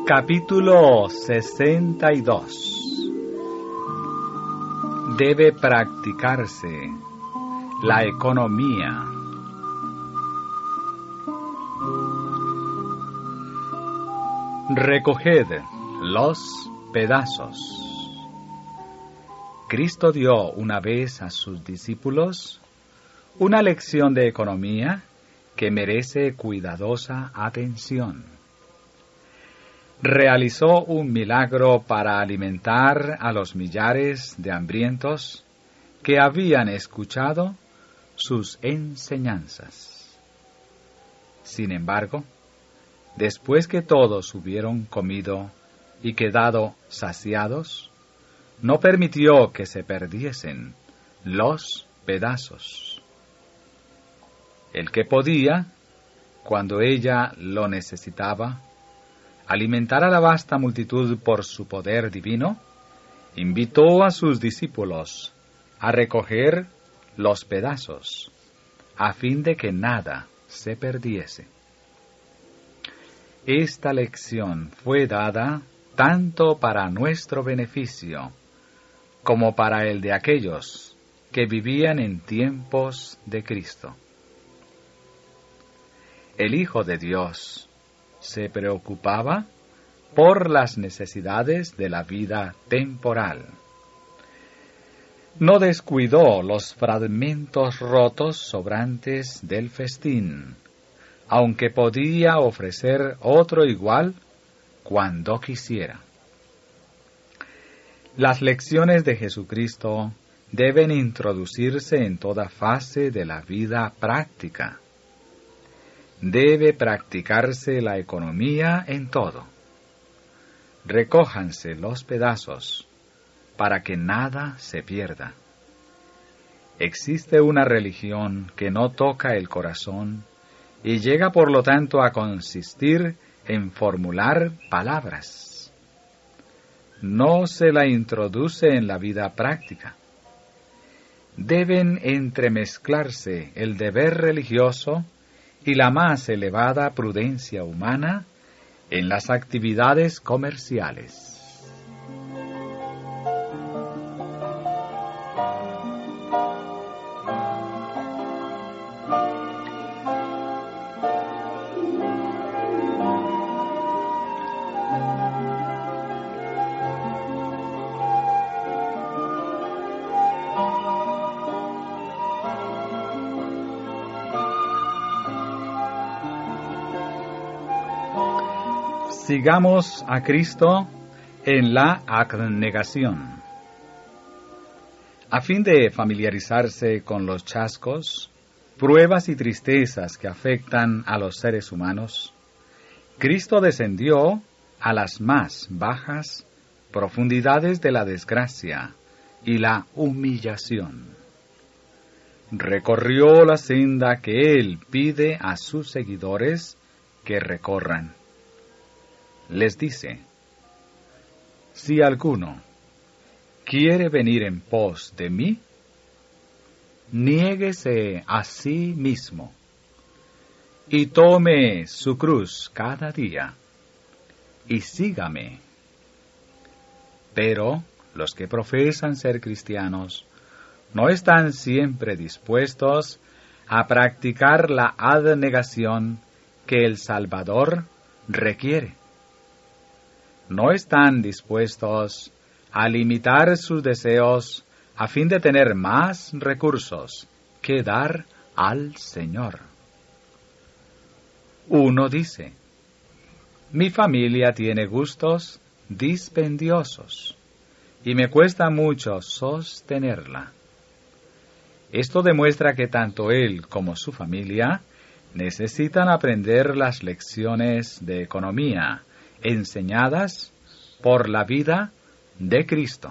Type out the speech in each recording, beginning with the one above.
Capítulo 62. Debe practicarse la economía. Recoged los pedazos. Cristo dio una vez a sus discípulos una lección de economía que merece cuidadosa atención. Realizó un milagro para alimentar a los millares de hambrientos que habían escuchado sus enseñanzas. Sin embargo, después que todos hubieron comido y quedado saciados, no permitió que se perdiesen los pedazos. El que podía, cuando ella lo necesitaba, alimentar a la vasta multitud por su poder divino, invitó a sus discípulos a recoger los pedazos, a fin de que nada se perdiese. Esta lección fue dada tanto para nuestro beneficio como para el de aquellos que vivían en tiempos de Cristo. El Hijo de Dios se preocupaba por las necesidades de la vida temporal. No descuidó los fragmentos rotos sobrantes del festín, aunque podía ofrecer otro igual cuando quisiera. Las lecciones de Jesucristo deben introducirse en toda fase de la vida práctica. Debe practicarse la economía en todo. Recójanse los pedazos para que nada se pierda. Existe una religión que no toca el corazón y llega por lo tanto a consistir en formular palabras. No se la introduce en la vida práctica. Deben entremezclarse el deber religioso y la más elevada prudencia humana en las actividades comerciales. Sigamos a Cristo en la abnegación. A fin de familiarizarse con los chascos, pruebas y tristezas que afectan a los seres humanos, Cristo descendió a las más bajas profundidades de la desgracia y la humillación. Recorrió la senda que Él pide a sus seguidores que recorran. Les dice: si alguno quiere venir en pos de mí, niéguese a sí mismo y tome su cruz cada día y sígame. Pero los que profesan ser cristianos no están siempre dispuestos a practicar la abnegación que el Salvador requiere. No están dispuestos a limitar sus deseos a fin de tener más recursos que dar al Señor. Uno dice: mi familia tiene gustos dispendiosos y me cuesta mucho sostenerla. Esto demuestra que tanto él como su familia necesitan aprender las lecciones de economía enseñadas por la vida de Cristo.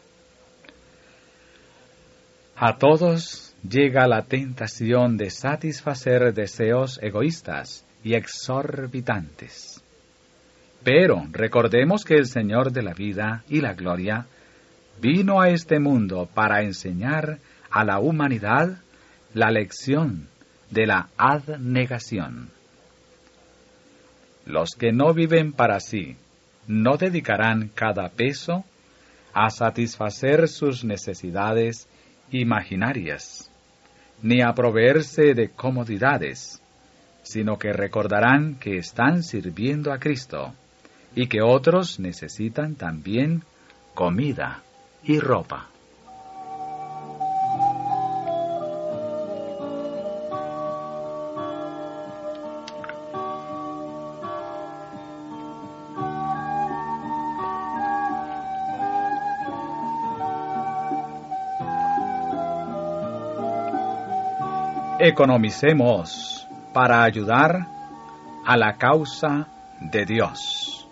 A todos llega la tentación de satisfacer deseos egoístas y exorbitantes. Pero recordemos que el Señor de la vida y la gloria vino a este mundo para enseñar a la humanidad la lección de la abnegación. Los que no viven para sí, no dedicarán cada peso a satisfacer sus necesidades imaginarias, ni a proveerse de comodidades, sino que recordarán que están sirviendo a Cristo y que otros necesitan también comida y ropa. Economicemos para ayudar a la causa de Dios.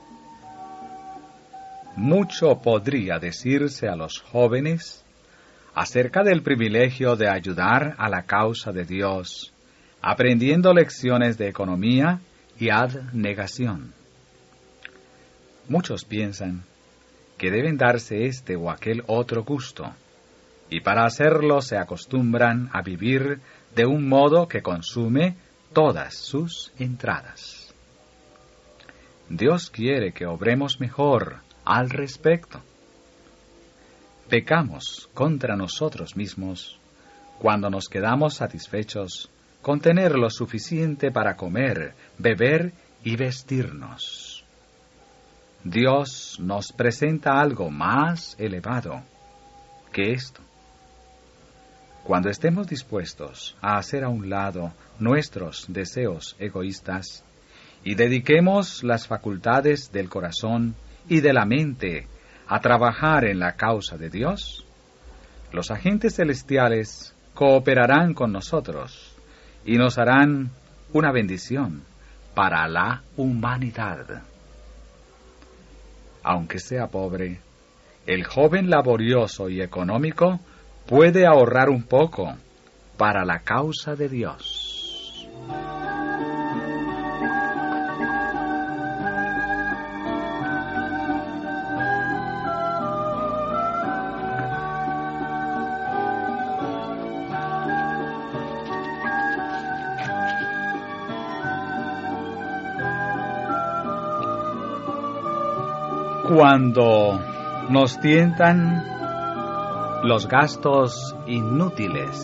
Mucho podría decirse a los jóvenes acerca del privilegio de ayudar a la causa de Dios, aprendiendo lecciones de economía y abnegación. Muchos piensan que deben darse este o aquel otro gusto, y para hacerlo se acostumbran a vivir de un modo que consume todas sus entradas. Dios quiere que obremos mejor al respecto. Pecamos contra nosotros mismos cuando nos quedamos satisfechos con tener lo suficiente para comer, beber y vestirnos. Dios nos presenta algo más elevado que esto. Cuando estemos dispuestos a hacer a un lado nuestros deseos egoístas y dediquemos las facultades del corazón y de la mente a trabajar en la causa de Dios, los agentes celestiales cooperarán con nosotros y nos harán una bendición para la humanidad. Aunque sea pobre, el joven laborioso y económico puede ahorrar un poco para la causa de Dios. Cuando nos tientan los gastos inútiles,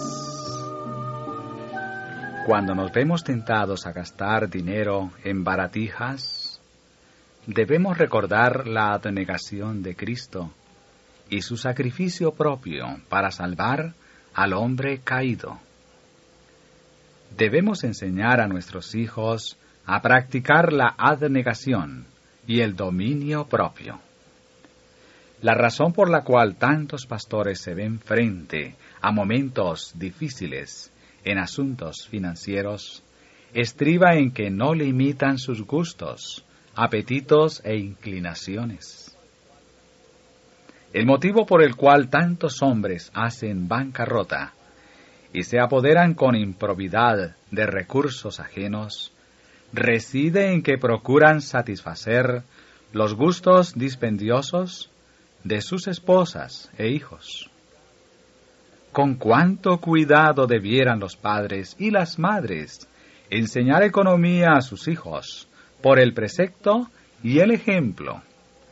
cuando nos vemos tentados a gastar dinero en baratijas, debemos recordar la abnegación de Cristo y su sacrificio propio para salvar al hombre caído. Debemos enseñar a nuestros hijos a practicar la abnegación y el dominio propio. La razón por la cual tantos pastores se ven frente a momentos difíciles en asuntos financieros estriba en que no limitan sus gustos, apetitos e inclinaciones. El motivo por el cual tantos hombres hacen bancarrota y se apoderan con improbidad de recursos ajenos reside en que procuran satisfacer los gustos dispendiosos de sus esposas e hijos. Con cuánto cuidado debieran los padres y las madres enseñar economía a sus hijos por el precepto y el ejemplo.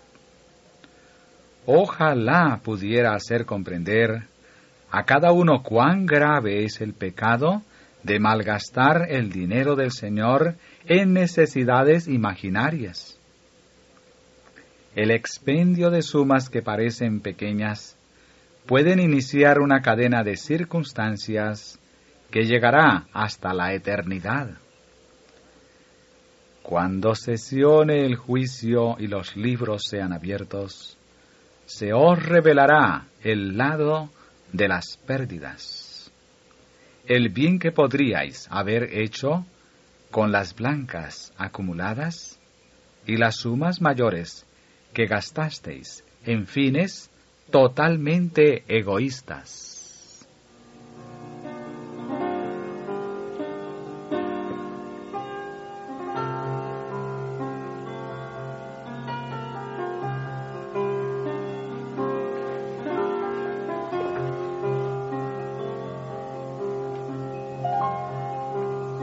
Ojalá pudiera hacer comprender a cada uno cuán grave es el pecado de malgastar el dinero del Señor en necesidades imaginarias. El expendio de sumas que parecen pequeñas pueden iniciar una cadena de circunstancias que llegará hasta la eternidad. Cuando sesione el juicio y los libros sean abiertos, se os revelará el lado de las pérdidas, el bien que podríais haber hecho con las blancas acumuladas y las sumas mayores que gastasteis en fines totalmente egoístas.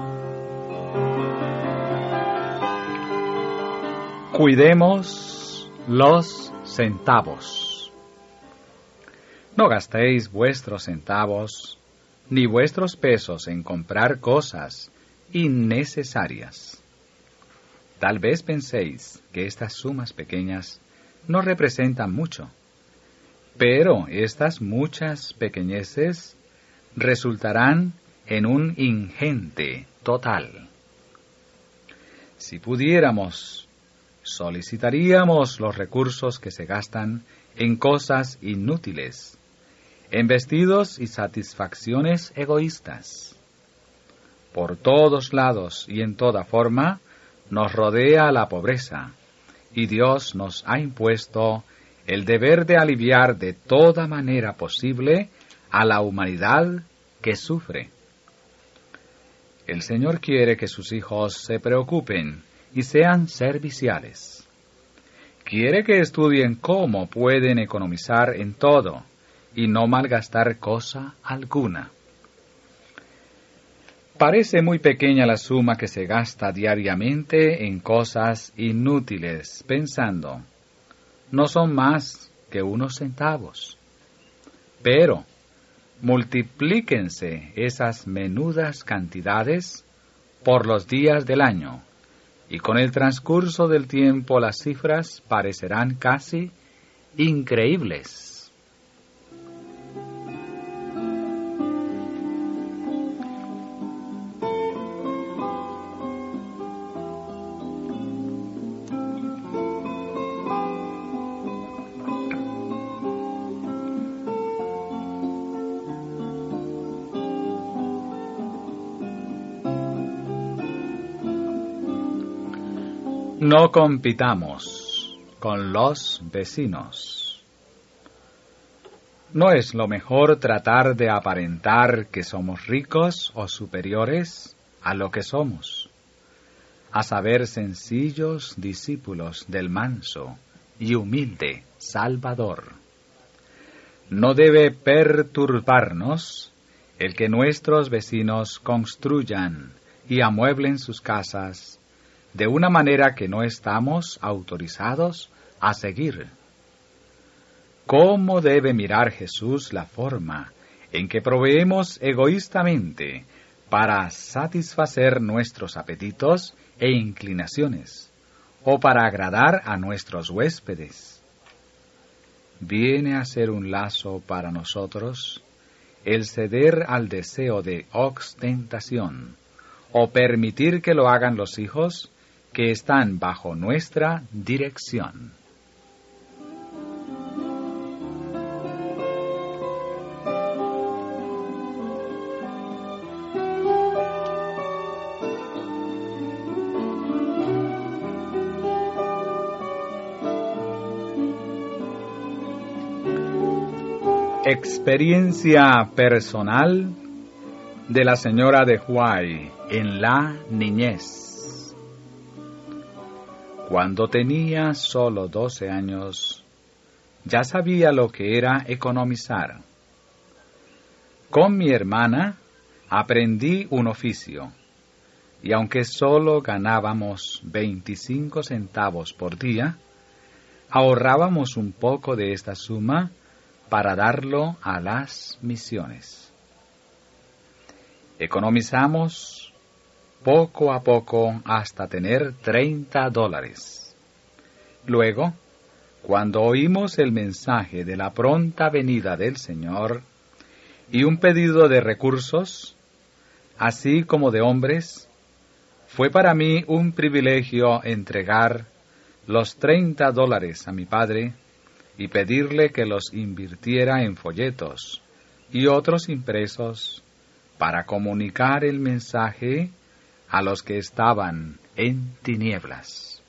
Cuidemos Los centavos. No gastéis vuestros centavos ni vuestros pesos en comprar cosas innecesarias. Tal vez penséis que estas sumas pequeñas no representan mucho, pero estas muchas pequeñeces resultarán en un ingente total. Si pudiéramos, solicitaríamos los recursos que se gastan en cosas inútiles, en vestidos y satisfacciones egoístas. Por todos lados y en toda forma nos rodea la pobreza, y Dios nos ha impuesto el deber de aliviar de toda manera posible a la humanidad que sufre. El Señor quiere que sus hijos se preocupen y sean serviciales. Quiere que estudien cómo pueden economizar en todo y no malgastar cosa alguna. Parece muy pequeña la suma que se gasta diariamente en cosas inútiles, pensando, no son más que unos centavos. Pero multiplíquense esas menudas cantidades por los días del año, y con el transcurso del tiempo las cifras parecerán casi increíbles. No compitamos con los vecinos. ¿No es lo mejor tratar de aparentar que somos ricos o superiores a lo que somos? A saber, sencillos discípulos del manso y humilde Salvador. No debe perturbarnos el que nuestros vecinos construyan y amueblen sus casas de una manera que no estamos autorizados a seguir. ¿Cómo debe mirar Jesús la forma en que proveemos egoístamente para satisfacer nuestros apetitos e inclinaciones, o para agradar a nuestros huéspedes? Viene a ser un lazo para nosotros el ceder al deseo de ostentación, o permitir que lo hagan los hijos que están bajo nuestra dirección. Experiencia personal de la señora de Huay en la niñez. Cuando tenía solo 12 años, ya sabía lo que era economizar. Con mi hermana aprendí un oficio, y aunque solo ganábamos 25 centavos por día, ahorrábamos un poco de esta suma para darlo a las misiones. Economizamos poco a poco hasta tener $30. Luego, cuando oímos el mensaje de la pronta venida del Señor y un pedido de recursos, así como de hombres, fue para mí un privilegio entregar los $30 a mi padre y pedirle que los invirtiera en folletos y otros impresos para comunicar el mensaje a los que estaban en tinieblas.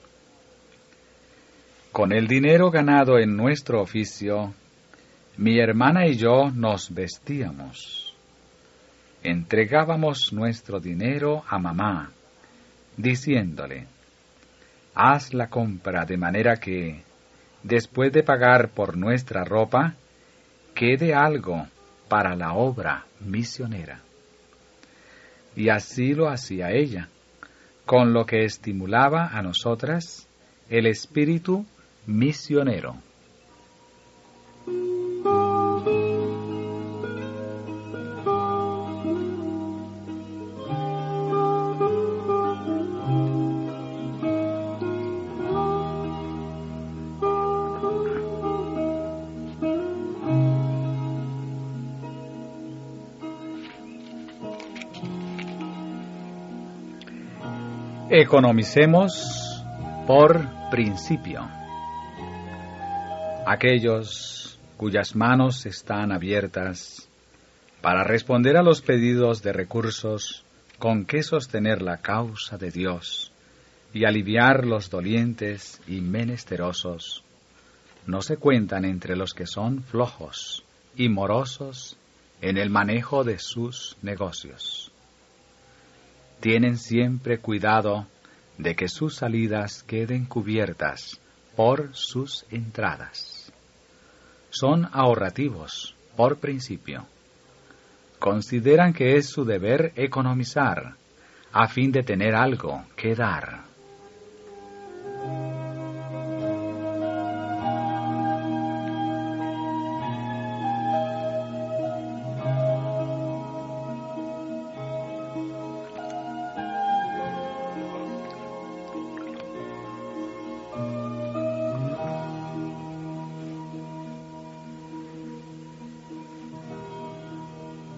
Con el dinero ganado en nuestro oficio, mi hermana y yo nos vestíamos. Entregábamos nuestro dinero a mamá, diciéndole, haz la compra de manera que, después de pagar por nuestra ropa, quede algo para la obra misionera. Y así lo hacía ella, con lo que estimulaba a nosotras el espíritu misionero. Economicemos por principio. Aquellos cuyas manos están abiertas para responder a los pedidos de recursos con que sostener la causa de Dios y aliviar los dolientes y menesterosos, no se cuentan entre los que son flojos y morosos en el manejo de sus negocios. Tienen siempre cuidado de que sus salidas queden cubiertas por sus entradas. Son ahorrativos por principio. Consideran que es su deber economizar a fin de tener algo que dar.